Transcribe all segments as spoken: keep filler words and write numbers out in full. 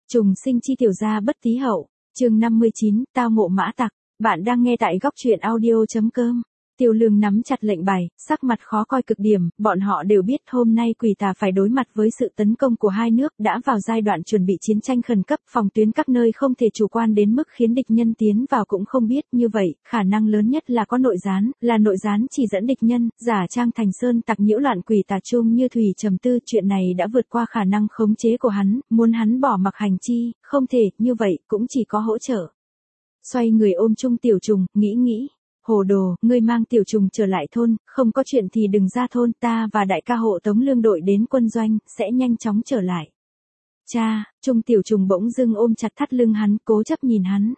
Trùng sinh chi tiểu gia bất tí hậu, chương năm mươi chín, tao ngộ mã tặc, bạn đang nghe tại góc truyện audio.com. Tiêu Lương nắm chặt lệnh bài, sắc mặt khó coi cực điểm, bọn họ đều biết hôm nay Quỷ Tà phải đối mặt với sự tấn công của hai nước đã vào giai đoạn chuẩn bị chiến tranh khẩn cấp, phòng tuyến các nơi không thể chủ quan đến mức khiến địch nhân tiến vào cũng không biết, như vậy, khả năng lớn nhất là có nội gián, là nội gián chỉ dẫn địch nhân, giả trang thành sơn tặc nhiễu loạn Quỷ Tà. Chung Như Thủy trầm tư, chuyện này đã vượt qua khả năng khống chế của hắn, muốn hắn bỏ mặc hành chi, không thể, như vậy, cũng chỉ có hỗ trợ. Xoay người ôm Chung Tiểu Trùng, nghĩ nghĩ. Hồ đồ, ngươi mang Tiểu Trùng trở lại thôn, không có chuyện thì đừng ra thôn, ta và đại ca hộ tống lương đội đến quân doanh, sẽ nhanh chóng trở lại. Cha, Chung Tiểu Trùng bỗng dưng ôm chặt thắt lưng hắn, cố chấp nhìn hắn.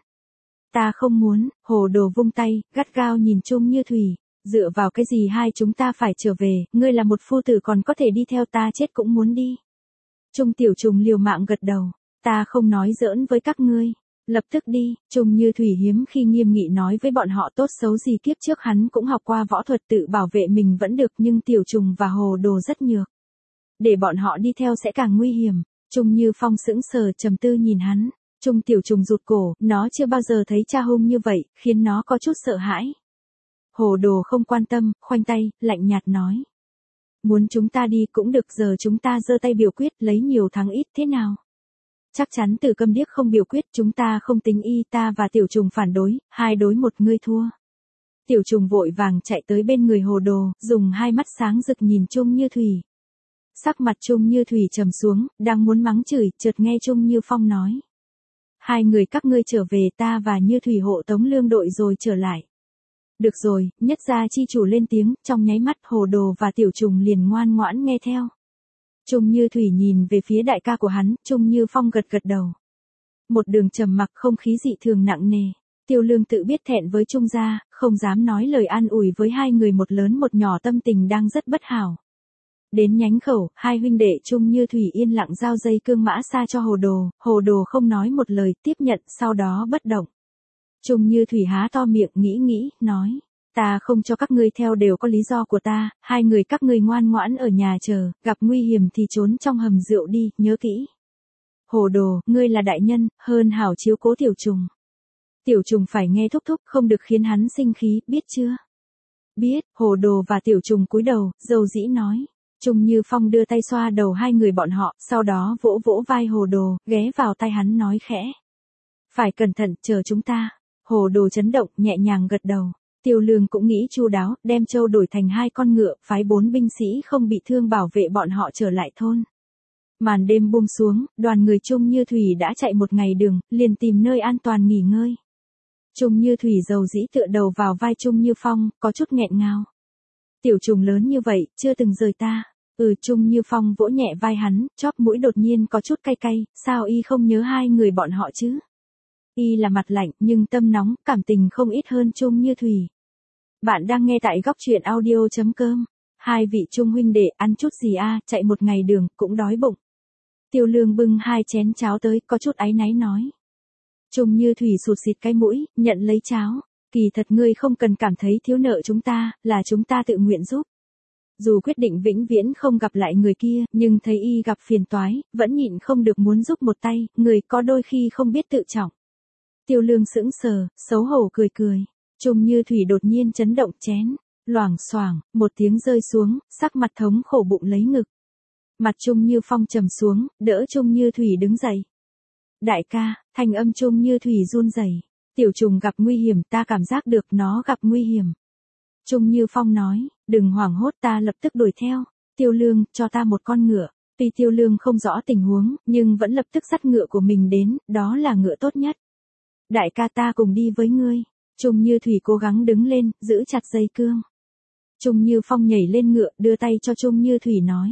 Ta không muốn, hồ đồ vung tay, gắt gao nhìn Chung Như Thủy, dựa vào cái gì hai chúng ta phải trở về, ngươi là một phu tử còn có thể đi theo ta, chết cũng muốn đi. Chung Tiểu Trùng liều mạng gật đầu, ta không nói giỡn với các ngươi. Lập tức đi, Chung Như Thủy hiếm khi nghiêm nghị nói với bọn họ, tốt xấu gì kiếp trước hắn cũng học qua võ thuật, tự bảo vệ mình vẫn được, nhưng Tiểu Trùng và hồ đồ rất nhược. Để bọn họ đi theo sẽ càng nguy hiểm. Chung Như Phong sững sờ trầm tư nhìn hắn, Chung Tiểu Trùng rụt cổ, nó chưa bao giờ thấy cha hung như vậy, khiến nó có chút sợ hãi. Hồ đồ không quan tâm, khoanh tay, lạnh nhạt nói. Muốn chúng ta đi cũng được, giờ chúng ta giơ tay biểu quyết, lấy nhiều thắng ít, thế nào? Chắc chắn Từ Câm Điếc không biểu quyết, chúng ta không tính y, ta và Tiểu Trùng phản đối, hai đối một, ngươi thua. Tiểu Trùng vội vàng chạy tới bên người hồ đồ, dùng hai mắt sáng rực nhìn Chung Như Thủy. Sắc mặt Chung Như Thủy trầm xuống, đang muốn mắng chửi, chợt nghe Chung Như Phong nói. Hai người các ngươi trở về, ta và Như Thủy hộ tống lương đội rồi trở lại. Được rồi, nhất gia chi chủ lên tiếng, trong nháy mắt hồ đồ và Tiểu Trùng liền ngoan ngoãn nghe theo. Chung Như Thủy nhìn về phía đại ca của hắn, Chung Như Phong gật gật đầu. Một đường trầm mặc, không khí dị thường nặng nề. Tiêu Lương tự biết thẹn với Chung gia, không dám nói lời an ủi với hai người, một lớn một nhỏ tâm tình đang rất bất hảo. Đến nhánh khẩu, hai huynh đệ Chung Như Thủy yên lặng giao dây cương mã xa cho hồ đồ, hồ đồ không nói một lời, tiếp nhận, sau đó bất động. Chung Như Thủy há to miệng nghĩ nghĩ, nói. Ta không cho các ngươi theo đều có lý do của ta, hai người các ngươi ngoan ngoãn ở nhà chờ, gặp nguy hiểm thì trốn trong hầm rượu đi, nhớ kỹ. Hồ đồ, ngươi là đại nhân, hơn hảo chiếu cố Tiểu Trùng. Tiểu Trùng phải nghe thúc thúc, không được khiến hắn sinh khí, biết chưa? Biết, hồ đồ và Tiểu Trùng cúi đầu, dầu dĩ nói. Chung Như Phong đưa tay xoa đầu hai người bọn họ, sau đó vỗ vỗ vai hồ đồ, ghé vào tai hắn nói khẽ. Phải cẩn thận, chờ chúng ta. Hồ đồ chấn động, nhẹ nhàng gật đầu. Tiêu Lương cũng nghĩ chu đáo, đem trâu đổi thành hai con ngựa, phái bốn binh sĩ không bị thương bảo vệ bọn họ trở lại thôn. Màn đêm buông xuống, đoàn người Chung Như Thủy đã chạy một ngày đường, liền tìm nơi an toàn nghỉ ngơi. Chung Như Thủy dầu dĩ tựa đầu vào vai Chung Như Phong, có chút nghẹn ngào. Tiểu Trùng lớn như vậy, chưa từng rời ta. Ừ, Chung Như Phong vỗ nhẹ vai hắn, chóp mũi đột nhiên có chút cay cay, sao y không nhớ hai người bọn họ chứ? Y là mặt lạnh, nhưng tâm nóng, cảm tình không ít hơn Chung Như Thủy. Bạn đang nghe tại góc truyện audio.com. Hai vị Chung huynh đệ, ăn chút gì a, chạy một ngày đường, cũng đói bụng. Tiêu Lương bưng hai chén cháo tới, có chút áy náy nói. Chung Như Thủy sụt xịt cái mũi, nhận lấy cháo. Kỳ thật ngươi không cần cảm thấy thiếu nợ chúng ta, là chúng ta tự nguyện giúp. Dù quyết định vĩnh viễn không gặp lại người kia, nhưng thấy y gặp phiền toái, vẫn nhịn không được muốn giúp một tay, người có đôi khi không biết tự trọng. Tiêu Lương sững sờ, xấu hổ cười cười. Chung Như Thủy đột nhiên chấn động, chén, loảng xoảng, một tiếng rơi xuống, sắc mặt thống khổ bụng lấy ngực. Mặt Chung Như Phong trầm xuống, đỡ Chung Như Thủy đứng dậy. Đại ca, thanh âm Chung Như Thủy run rẩy. Tiểu Trùng gặp nguy hiểm, ta cảm giác được nó gặp nguy hiểm. Chung Như Phong nói, đừng hoảng hốt, ta lập tức đuổi theo. Tiêu Lương, cho ta một con ngựa. Tuy Tiêu Lương không rõ tình huống, nhưng vẫn lập tức dắt ngựa của mình đến, đó là ngựa tốt nhất. Đại ca, ta cùng đi với ngươi. Chung Như Thủy cố gắng đứng lên, giữ chặt dây cương. Chung Như Phong nhảy lên ngựa, đưa tay cho Chung Như Thủy nói.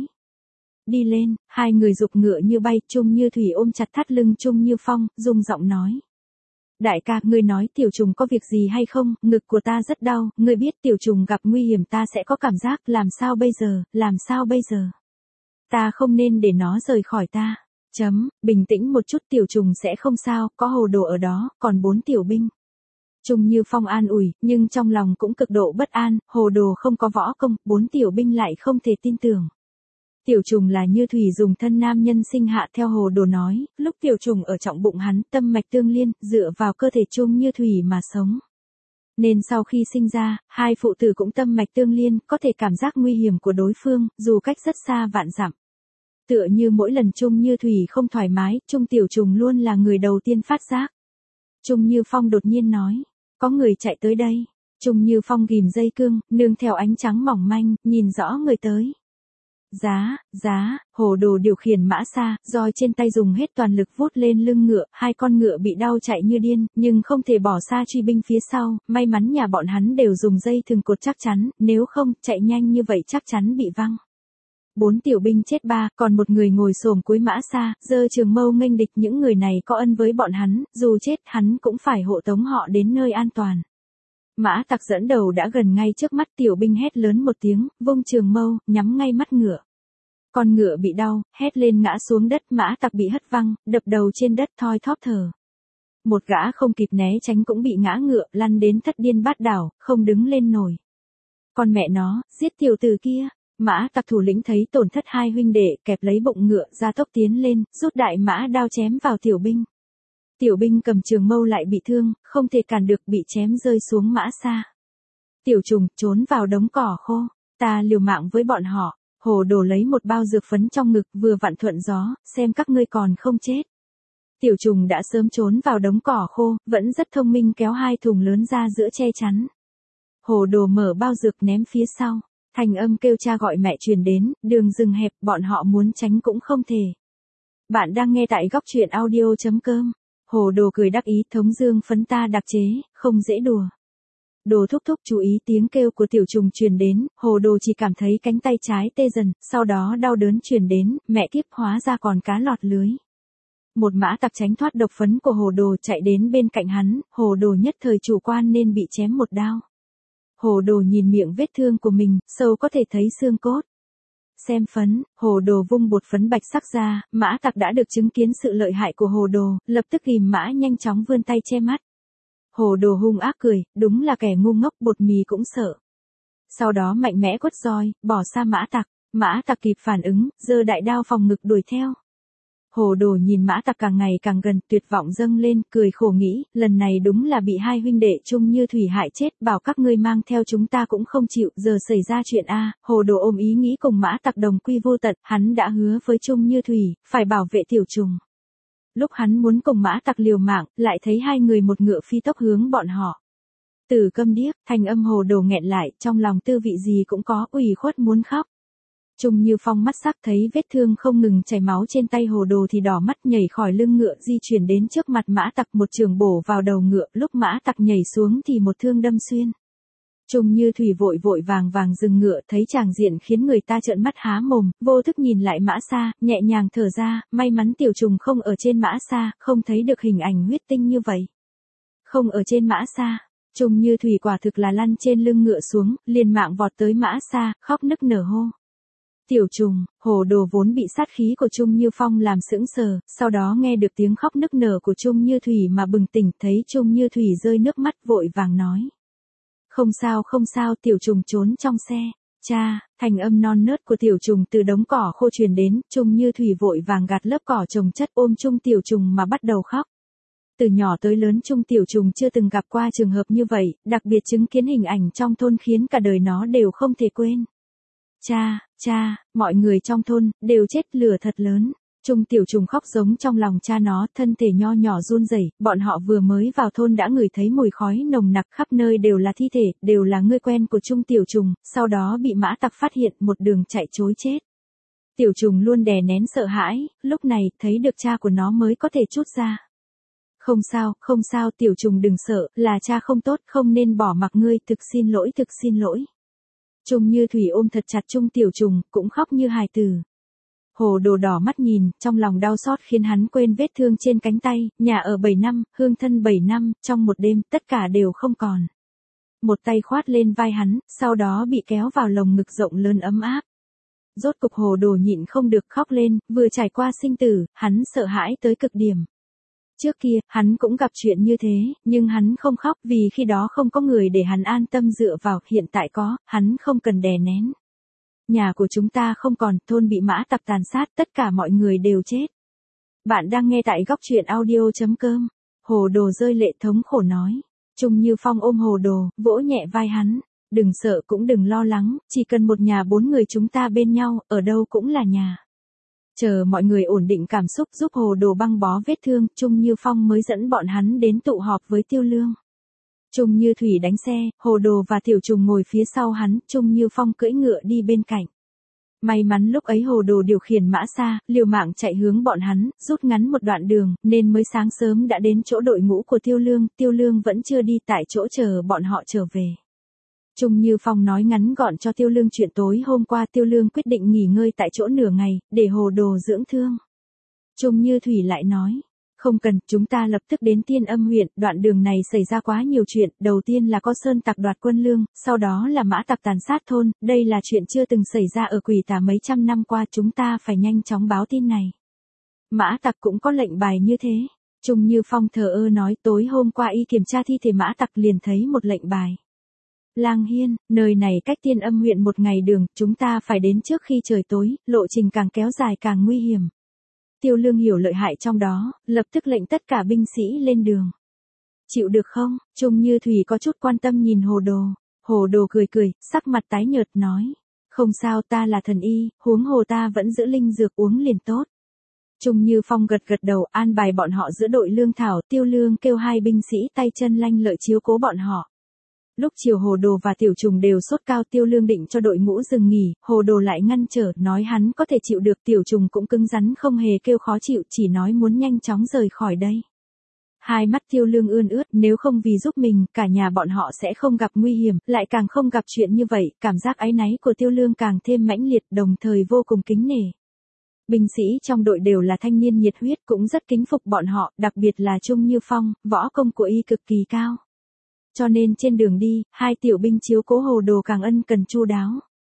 Đi lên, hai người giục ngựa như bay, Chung Như Thủy ôm chặt thắt lưng Chung Như Phong, rung giọng nói. Đại ca, ngươi nói Tiểu Trùng có việc gì hay không, ngực của ta rất đau, ngươi biết Tiểu Trùng gặp nguy hiểm ta sẽ có cảm giác, làm sao bây giờ, làm sao bây giờ. Ta không nên để nó rời khỏi ta. Chấm, bình tĩnh một chút, Tiểu Trùng sẽ không sao, có hồ đồ ở đó, còn bốn tiểu binh. Chung Như Phong an ủi, nhưng trong lòng cũng cực độ bất an, hồ đồ không có võ công, bốn tiểu binh lại không thể tin tưởng. Tiểu trùng là Như Thủy dùng thân nam nhân sinh hạ theo Hồ Đồ nói, lúc tiểu trùng ở trong bụng hắn, tâm mạch tương liên, dựa vào cơ thể chung Như Thủy mà sống. Nên sau khi sinh ra, hai phụ tử cũng tâm mạch tương liên, có thể cảm giác nguy hiểm của đối phương, dù cách rất xa vạn dặm. Tựa như mỗi lần chung Như Thủy không thoải mái, chung tiểu trùng luôn là người đầu tiên phát giác. Chung Như Phong đột nhiên nói, có người chạy tới đây. Chung Như Phong ghim dây cương, nương theo ánh trắng mỏng manh, nhìn rõ người tới. Giá, giá, Hồ Đồ điều khiển mã xa, roi trên tay dùng hết toàn lực vuốt lên lưng ngựa, hai con ngựa bị đau chạy như điên, nhưng không thể bỏ xa truy binh phía sau, may mắn nhà bọn hắn đều dùng dây thừng cột chắc chắn, nếu không, chạy nhanh như vậy chắc chắn bị văng. Bốn tiểu binh chết ba, còn một người ngồi xổm cuối mã xa, giơ trường mâu nghênh địch, những người này có ân với bọn hắn, dù chết hắn cũng phải hộ tống họ đến nơi an toàn. Mã Tặc dẫn đầu đã gần ngay trước mắt, tiểu binh hét lớn một tiếng, vung trường mâu, nhắm ngay mắt ngựa. Con ngựa bị đau, hét lên ngã xuống đất, Mã Tặc bị hất văng, đập đầu trên đất thoi thóp thở. Một gã không kịp né tránh cũng bị ngã ngựa, lăn đến thất điên bát đảo, không đứng lên nổi. Con mẹ nó, giết tiểu tử kia. Mã Tặc thủ lĩnh thấy tổn thất hai huynh đệ, kẹp lấy bụng ngựa, ra tốc tiến lên, rút đại mã đao chém vào tiểu binh. Tiểu binh cầm trường mâu lại bị thương, không thể cản được, bị chém rơi xuống mã xa. Tiểu trùng trốn vào đống cỏ khô, ta liều mạng với bọn họ. Hồ Đồ lấy một bao dược phấn trong ngực, vừa vặn thuận gió, xem các ngươi còn không chết. Tiểu trùng đã sớm trốn vào đống cỏ khô, vẫn rất thông minh, kéo hai thùng lớn ra giữa che chắn. Hồ Đồ mở bao dược ném phía sau, thanh âm kêu cha gọi mẹ truyền đến, đường rừng hẹp, bọn họ muốn tránh cũng không thể. Bạn đang nghe tại góc truyện audio chấm com. Hồ Đồ cười đắc ý, thống dương phấn ta đặc chế, không dễ đùa. Đồ thúc thúc chú ý, tiếng kêu của tiểu trùng truyền đến, Hồ Đồ chỉ cảm thấy cánh tay trái tê dần, sau đó đau đớn truyền đến, mẹ kiếp, hóa ra còn cá lọt lưới. Một Mã Tặc tránh thoát độc phấn của Hồ Đồ chạy đến bên cạnh hắn, Hồ Đồ nhất thời chủ quan nên bị chém một đao. Hồ Đồ nhìn miệng vết thương của mình, sâu có thể thấy xương cốt. Xem phấn, Hồ Đồ vung bột phấn bạch sắc ra, Mã Tặc đã được chứng kiến sự lợi hại của Hồ Đồ, lập tức ghim mã nhanh chóng vươn tay che mắt. Hồ Đồ hung ác cười, đúng là kẻ ngu ngốc, bột mì cũng sợ. Sau đó mạnh mẽ quất roi, bỏ xa Mã Tặc, Mã Tặc kịp phản ứng, giơ đại đao phòng ngực đuổi theo. Hồ Đồ nhìn Mã Tặc càng ngày càng gần, tuyệt vọng dâng lên, cười khổ nghĩ, lần này đúng là bị hai huynh đệ chung Như Thủy hại chết, bảo các ngươi mang theo chúng ta cũng không chịu, giờ xảy ra chuyện a. Hồ Đồ ôm ý nghĩ cùng Mã Tặc đồng quy vô tận, hắn đã hứa với chung Như Thủy, phải bảo vệ tiểu trùng. Lúc hắn muốn cùng Mã Tặc liều mạng, lại thấy hai người một ngựa phi tốc hướng bọn họ. Tử câm điếc, thanh âm Hồ Đồ nghẹn lại, trong lòng tư vị gì cũng có, ủy khuất muốn khóc. Chung Như Phong mắt sắc thấy vết thương không ngừng chảy máu trên tay Hồ Đồ thì đỏ mắt, nhảy khỏi lưng ngựa di chuyển đến trước mặt Mã Tặc, một trường bổ vào đầu ngựa, lúc Mã Tặc nhảy xuống thì một thương đâm xuyên. Chung Như Thủy vội vội vàng vàng dừng ngựa, thấy tràng diện khiến người ta trợn mắt há mồm, vô thức nhìn lại mã xa, nhẹ nhàng thở ra, may mắn tiểu trùng không ở trên mã xa, không thấy được hình ảnh huyết tinh như vậy. Không ở trên mã xa, Chung Như Thủy quả thực là lăn trên lưng ngựa xuống, liền mạng vọt tới mã xa, khóc nức nở hô. Tiểu trùng, Hồ Đồ vốn bị sát khí của Chung Như Phong làm sững sờ, sau đó nghe được tiếng khóc nức nở của Chung Như Thủy mà bừng tỉnh, thấy Chung Như Thủy rơi nước mắt vội vàng nói. Không sao không sao, tiểu trùng trốn trong xe. Cha, thành âm non nớt của tiểu trùng từ đống cỏ khô truyền đến, Chung Như Thủy vội vàng gạt lớp cỏ trồng chất ôm chung tiểu trùng mà bắt đầu khóc. Từ nhỏ tới lớn chung tiểu trùng chưa từng gặp qua trường hợp như vậy, đặc biệt chứng kiến hình ảnh trong thôn khiến cả đời nó đều không thể quên. Cha, cha, mọi người trong thôn, đều chết lửa thật lớn. Chung tiểu trùng khóc giống trong lòng cha nó, thân thể nho nhỏ run rẩy, bọn họ vừa mới vào thôn đã ngửi thấy mùi khói nồng nặc, khắp nơi đều là thi thể, đều là người quen của Chung tiểu trùng, sau đó bị Mã Tặc phát hiện, một đường chạy trối chết. Tiểu trùng luôn đè nén sợ hãi, lúc này, thấy được cha của nó mới có thể trút ra. Không sao, không sao, tiểu trùng đừng sợ, là cha không tốt, không nên bỏ mặc ngươi, thực xin lỗi, thực xin lỗi. Chung Như Thủy ôm thật chặt Chung tiểu trùng, cũng khóc như hài tử. Hồ Đồ đỏ mắt nhìn, trong lòng đau xót khiến hắn quên vết thương trên cánh tay, nhà ở bảy năm, hương thân bảy năm, trong một đêm, tất cả đều không còn. Một tay khoát lên vai hắn, sau đó bị kéo vào lồng ngực rộng lớn ấm áp. Rốt cục Hồ Đồ nhịn không được khóc lên, vừa trải qua sinh tử, hắn sợ hãi tới cực điểm. Trước kia, hắn cũng gặp chuyện như thế, nhưng hắn không khóc vì khi đó không có người để hắn an tâm dựa vào, hiện tại có, hắn không cần đè nén. nhà của chúng ta không còn, thôn bị mã tặc tàn sát, tất cả mọi người đều chết. Bạn đang nghe tại góc truyện audio.com. Hồ Đồ rơi lệ thống khổ nói. Trung Như Phong ôm Hồ Đồ, vỗ nhẹ vai hắn. Đừng sợ cũng đừng lo lắng, chỉ cần một nhà bốn người chúng ta bên nhau, ở đâu cũng là nhà. Chờ mọi người ổn định cảm xúc giúp Hồ Đồ băng bó vết thương, Trung Như Phong mới dẫn bọn hắn đến tụ họp với Tiêu Lương. Trung Như Thủy đánh xe, Hồ Đồ và Tiểu Trùng ngồi phía sau hắn, Trung Như Phong cưỡi ngựa đi bên cạnh. May mắn lúc ấy Hồ Đồ điều khiển mã xa, liều mạng chạy hướng bọn hắn, rút ngắn một đoạn đường, nên mới sáng sớm đã đến chỗ đội ngũ của Tiêu Lương, Tiêu Lương vẫn chưa đi tại chỗ chờ bọn họ trở về. Trung Như Phong nói ngắn gọn cho Tiêu Lương chuyện tối hôm qua, Tiêu Lương quyết định nghỉ ngơi tại chỗ nửa ngày, để Hồ Đồ dưỡng thương. Trung Như Thủy lại nói, không cần, chúng ta lập tức đến Tiên Âm huyện, đoạn đường này xảy ra quá nhiều chuyện, đầu tiên là có sơn tặc đoạt quân lương, sau đó là mã tặc tàn sát thôn, đây là chuyện chưa từng xảy ra ở Quỷ Tà mấy trăm năm qua, chúng ta phải nhanh chóng báo tin này. Mã tặc cũng có lệnh bài như thế. Trung Như Phong thờ ơ nói, tối hôm qua y kiểm tra thi thể mã tặc liền thấy một lệnh bài. Lang Hiên, nơi này cách Tiên Âm huyện một ngày đường, chúng ta phải đến trước khi trời tối, lộ trình càng kéo dài càng nguy hiểm. Tiêu Lương hiểu lợi hại trong đó, lập tức lệnh tất cả binh sĩ lên đường. Chịu được không? Trung Như Thủy có chút quan tâm nhìn Hồ Đồ. Hồ Đồ cười cười, sắc mặt tái nhợt nói. Không sao, ta là thần y, huống hồ ta vẫn giữ linh dược uống liền tốt. Trung Như Phong gật gật đầu, an bài bọn họ giữa đội lương thảo. Tiêu Lương kêu hai binh sĩ tay chân lanh lợi chiếu cố bọn họ. Lúc chiều Hồ Đồ và Tiểu Trùng đều sốt cao, Tiêu Lương định cho đội ngũ dừng nghỉ, Hồ Đồ lại ngăn trở, nói hắn có thể chịu được, Tiểu Trùng cũng cứng rắn không hề kêu khó chịu, chỉ nói muốn nhanh chóng rời khỏi đây. Hai mắt Tiêu Lương ươn ướt, nếu không vì giúp mình, cả nhà bọn họ sẽ không gặp nguy hiểm, lại càng không gặp chuyện như vậy, cảm giác áy náy của Tiêu Lương càng thêm mãnh liệt, đồng thời vô cùng kính nể. Binh sĩ trong đội đều là thanh niên nhiệt huyết, cũng rất kính phục bọn họ, đặc biệt là Trung Như Phong, võ công của y cực kỳ cao. Cho nên trên đường đi, hai tiểu binh chiếu cố Hồ Đồ càng ân cần chu đáo.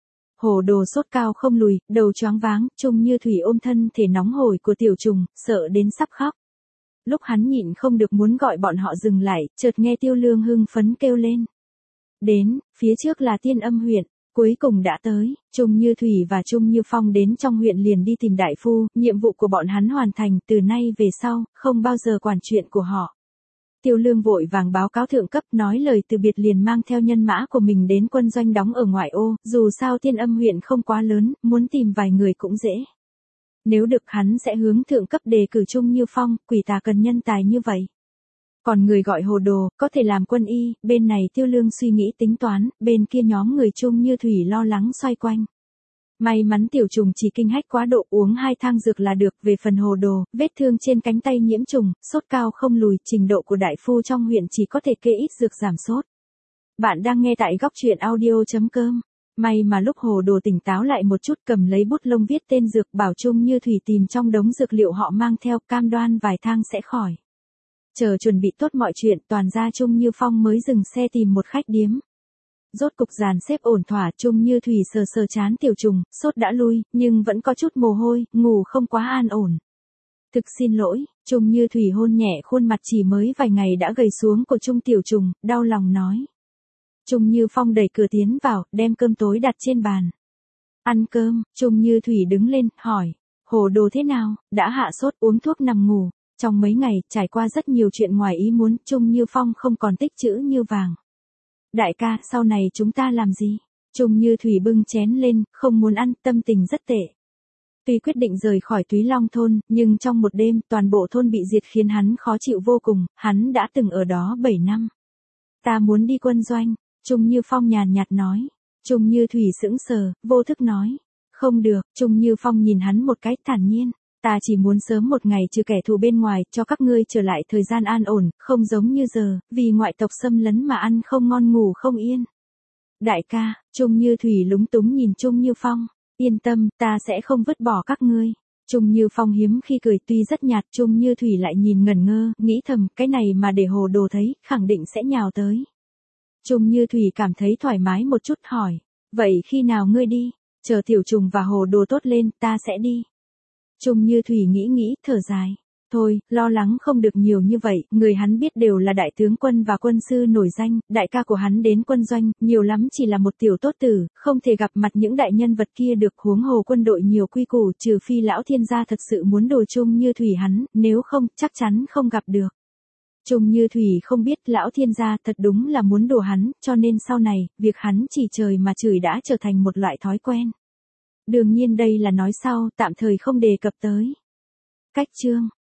Hồ Đồ sốt cao không lùi, đầu choáng váng, Trung Như Thủy ôm thân thể nóng hổi của Tiểu Trùng, sợ đến sắp khóc. Lúc hắn nhịn không được muốn gọi bọn họ dừng lại, chợt nghe Tiêu Lương hưng phấn kêu lên. Đến, phía trước là Tiên Âm huyện, cuối cùng đã tới. Trung Như Thủy và Trung Như Phong đến trong huyện liền đi tìm đại phu, nhiệm vụ của bọn hắn hoàn thành, từ nay về sau, không bao giờ quản chuyện của họ. Tiêu Lương vội vàng báo cáo thượng cấp, nói lời từ biệt liền mang theo nhân mã của mình đến quân doanh đóng ở ngoại ô, dù sao Tiên Âm huyện không quá lớn, muốn tìm vài người cũng dễ. Nếu được hắn sẽ hướng thượng cấp đề cử Trung Như Phong, Quỷ Tà cần nhân tài như vậy. Còn người gọi Hồ Đồ, có thể làm quân y, bên này Tiêu Lương suy nghĩ tính toán, bên kia nhóm người Trung Như Thủy lo lắng xoay quanh. May mắn Tiểu Trùng chỉ kinh hách quá độ, uống hai thang dược là được, về phần Hồ Đồ, vết thương trên cánh tay nhiễm trùng, sốt cao không lùi, trình độ của đại phu trong huyện chỉ có thể kê ít dược giảm sốt. Bạn đang nghe tại góc truyện audio.com. May mà lúc Hồ Đồ tỉnh táo lại một chút, cầm lấy bút lông viết tên dược, bảo Trung Như Thủy tìm trong đống dược liệu họ mang theo, cam đoan vài thang sẽ khỏi. Chờ chuẩn bị tốt mọi chuyện, toàn gia Trung Như Phong mới dừng xe tìm một khách điếm. Rốt cục dàn xếp ổn thỏa, Trung Như Thủy sờ sờ chán Tiểu Trùng, sốt đã lui, nhưng vẫn có chút mồ hôi, ngủ không quá an ổn. Thực xin lỗi, Trung Như Thủy hôn nhẹ khuôn mặt chỉ mới vài ngày đã gầy xuống của Trung Tiểu Trùng, đau lòng nói. Trung Như Phong đẩy cửa tiến vào, đem cơm tối đặt trên bàn. Ăn cơm, Trung Như Thủy đứng lên, hỏi, Hồ Đồ thế nào, đã hạ sốt, uống thuốc nằm ngủ. Trong mấy ngày, trải qua rất nhiều chuyện ngoài ý muốn, Trung Như Phong không còn tích trữ như vàng. Đại ca, sau này chúng ta làm gì? Trung Như Thủy bưng chén lên, không muốn ăn, tâm tình rất tệ. Tuy quyết định rời khỏi Túy Long thôn, nhưng trong một đêm, toàn bộ thôn bị diệt khiến hắn khó chịu vô cùng, hắn đã từng ở đó bảy năm. Ta muốn đi quân doanh, Trung Như Phong nhàn nhạt nói. Trung Như Thủy sững sờ, vô thức nói. Không được, Trung Như Phong nhìn hắn một cái thản nhiên. Ta chỉ muốn sớm một ngày trừ kẻ thù bên ngoài, cho các ngươi trở lại thời gian an ổn, không giống như giờ, vì ngoại tộc xâm lấn mà ăn không ngon ngủ không yên. Đại ca, Trung Như Thủy lúng túng nhìn Trung Như Phong, yên tâm, ta sẽ không vứt bỏ các ngươi. Trung Như Phong hiếm khi cười, tuy rất nhạt, Trung Như Thủy lại nhìn ngẩn ngơ, nghĩ thầm, cái này mà để Hồ Đồ thấy, khẳng định sẽ nhào tới. Trung Như Thủy cảm thấy thoải mái một chút, hỏi, vậy khi nào ngươi đi? Chờ Tiểu Trùng và Hồ Đồ tốt lên, ta sẽ đi. Trung Như Thủy nghĩ nghĩ, thở dài. Thôi, lo lắng không được nhiều như vậy, người hắn biết đều là đại tướng quân và quân sư nổi danh, đại ca của hắn đến quân doanh, nhiều lắm chỉ là một tiểu tốt tử, không thể gặp mặt những đại nhân vật kia được, huống hồ quân đội nhiều quy củ, trừ phi lão thiên gia thật sự muốn đồ chung như thủy hắn, nếu không, chắc chắn không gặp được. Trung Như Thủy không biết lão thiên gia thật đúng là muốn đùa hắn, cho nên sau này, việc hắn chỉ trời mà chửi đã trở thành một loại thói quen. Đương nhiên đây là nói sau, tạm thời không đề cập tới. Cách chương